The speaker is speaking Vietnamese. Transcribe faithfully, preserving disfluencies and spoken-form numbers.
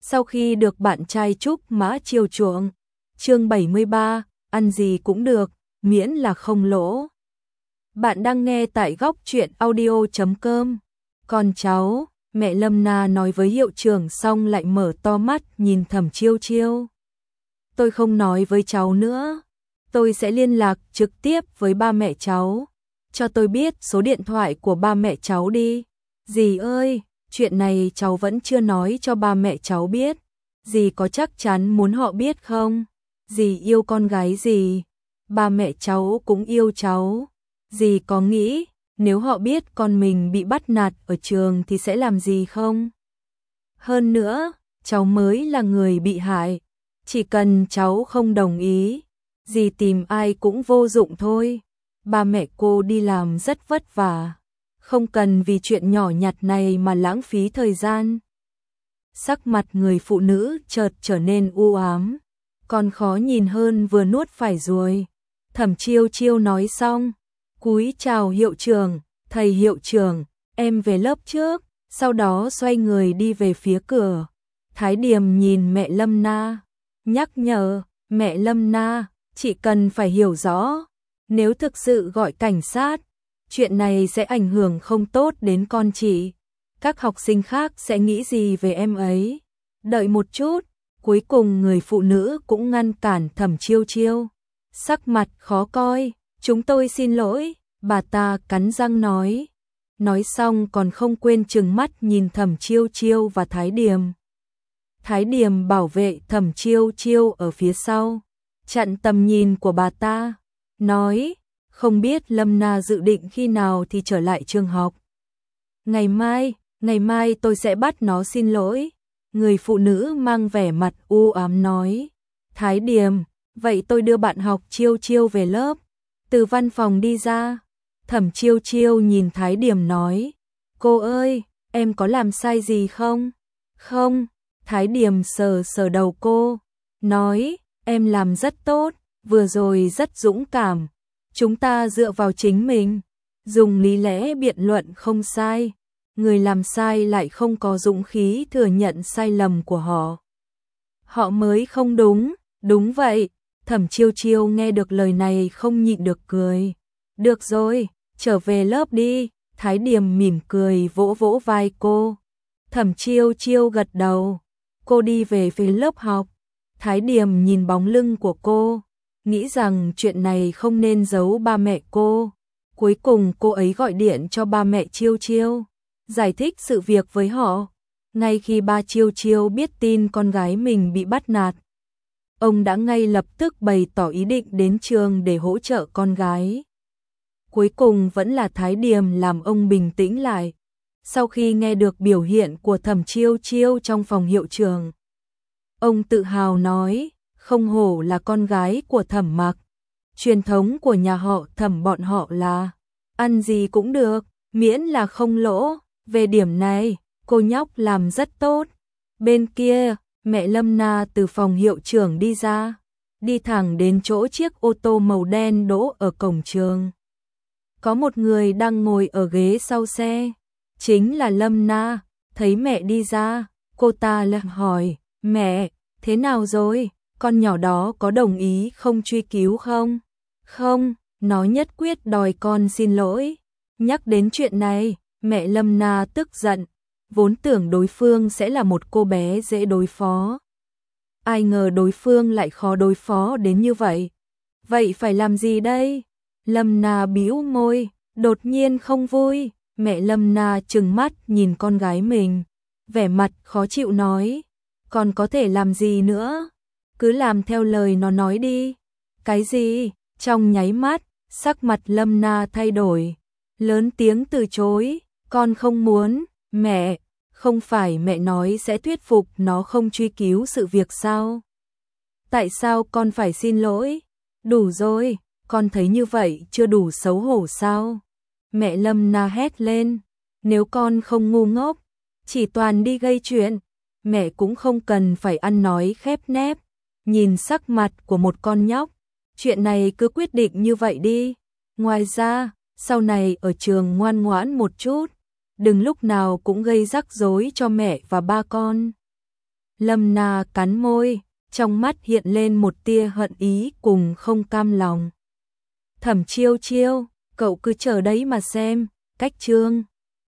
sau khi được bạn trai Trúc Mã chiều chuộng. Chương bảy mươi ba, ăn gì cũng được, miễn là không lỗ. Bạn đang nghe tại góc truyện audio chấm com. Còn cháu, mẹ Lâm Na nói với hiệu trưởng xong lại mở to mắt nhìn Thẩm Chiêu Chiêu. Tôi không nói với cháu nữa, tôi sẽ liên lạc trực tiếp với ba mẹ cháu. Cho tôi biết số điện thoại của ba mẹ cháu đi. Dì ơi, chuyện này cháu vẫn chưa nói cho ba mẹ cháu biết. Dì có chắc chắn muốn họ biết không? Dì yêu con gái dì, ba mẹ cháu cũng yêu cháu. Dì có nghĩ nếu họ biết con mình bị bắt nạt ở trường thì sẽ làm gì không? Hơn nữa, cháu mới là người bị hại. Chỉ cần cháu không đồng ý, dì tìm ai cũng vô dụng thôi. Ba mẹ cô đi làm rất vất vả, không cần vì chuyện nhỏ nhặt này mà lãng phí thời gian. Sắc mặt người phụ nữ chợt trở nên u ám, còn khó nhìn hơn vừa nuốt phải ruồi. Thẩm Chiêu Chiêu nói xong, cúi chào hiệu trưởng, thầy hiệu trưởng, em về lớp trước, sau đó xoay người đi về phía cửa. Thái Điềm nhìn mẹ Lâm Na, nhắc nhở, mẹ Lâm Na, chị cần phải hiểu rõ, nếu thực sự gọi cảnh sát, chuyện này sẽ ảnh hưởng không tốt đến con chị. Các học sinh khác sẽ nghĩ gì về em ấy? Đợi một chút, cuối cùng người phụ nữ cũng ngăn cản Thẩm Chiêu Chiêu. Sắc mặt khó coi, chúng tôi xin lỗi, bà ta cắn răng nói. Nói xong còn không quên trừng mắt nhìn Thẩm Chiêu Chiêu và Thái Điềm. Thái Điềm bảo vệ Thẩm Chiêu Chiêu ở phía sau, chặn tầm nhìn của bà ta, nói, không biết Lâm Na dự định khi nào thì trở lại trường học. Ngày mai, ngày mai tôi sẽ bắt nó xin lỗi. Người phụ nữ mang vẻ mặt u ám nói. Thái Điềm, vậy tôi đưa bạn học Chiêu Chiêu về lớp. Từ văn phòng đi ra, Thẩm Chiêu Chiêu nhìn Thái Điềm nói, cô ơi, em có làm sai gì không? Không, Thái Điềm sờ sờ đầu cô, nói, em làm rất tốt, vừa rồi rất dũng cảm. Chúng ta dựa vào chính mình, dùng lý lẽ biện luận không sai. Người làm sai lại không có dũng khí thừa nhận sai lầm của họ. Họ mới không đúng, đúng vậy. Thẩm Chiêu Chiêu nghe được lời này không nhịn được cười. Được rồi, trở về lớp đi. Thái Điềm mỉm cười vỗ vỗ vai cô. Thẩm Chiêu Chiêu gật đầu. Cô đi về phía lớp học. Thái Điềm nhìn bóng lưng của cô, nghĩ rằng chuyện này không nên giấu ba mẹ cô. Cuối cùng cô ấy gọi điện cho ba mẹ Chiêu Chiêu, giải thích sự việc với họ. Ngay khi ba Chiêu Chiêu biết tin con gái mình bị bắt nạt, ông đã ngay lập tức bày tỏ ý định đến trường để hỗ trợ con gái. Cuối cùng vẫn là Thái Điềm làm ông bình tĩnh lại. Sau khi nghe được biểu hiện của Thẩm Chiêu Chiêu trong phòng hiệu trưởng, ông tự hào nói, không hổ là con gái của Thẩm Mặc. Truyền thống của nhà họ Thẩm bọn họ là ăn gì cũng được, miễn là không lỗ. Về điểm này, cô nhóc làm rất tốt. Bên kia, mẹ Lâm Na từ phòng hiệu trưởng đi ra, đi thẳng đến chỗ chiếc ô tô màu đen đỗ ở cổng trường. Có một người đang ngồi ở ghế sau xe, chính là Lâm Na. Thấy mẹ đi ra, cô ta lại hỏi, mẹ, thế nào rồi? Con nhỏ đó có đồng ý không truy cứu không? Không, nó nhất quyết đòi con xin lỗi. Nhắc đến chuyện này, mẹ Lâm Na tức giận, vốn tưởng đối phương sẽ là một cô bé dễ đối phó. Ai ngờ đối phương lại khó đối phó đến như vậy. Vậy phải làm gì đây? Lâm Na bĩu môi, đột nhiên không vui. Mẹ Lâm Na trừng mắt nhìn con gái mình, vẻ mặt khó chịu nói, con có thể làm gì nữa? Cứ làm theo lời nó nói đi. Cái gì? Trong nháy mắt, sắc mặt Lâm Na thay đổi, lớn tiếng từ chối, con không muốn. Mẹ, không phải mẹ nói sẽ thuyết phục nó không truy cứu sự việc sao? Tại sao con phải xin lỗi? Đủ rồi, con thấy như vậy chưa đủ xấu hổ sao? Mẹ Lâm Na hét lên, nếu con không ngu ngốc, chỉ toàn đi gây chuyện, mẹ cũng không cần phải ăn nói khép nép. Nhìn sắc mặt của một con nhóc, chuyện này cứ quyết định như vậy đi. Ngoài ra, sau này ở trường ngoan ngoãn một chút, đừng lúc nào cũng gây rắc rối cho mẹ và ba con. Lâm Na cắn môi, trong mắt hiện lên một tia hận ý cùng không cam lòng. Thẩm Chiêu Chiêu, cậu cứ chờ đấy mà xem, cách chương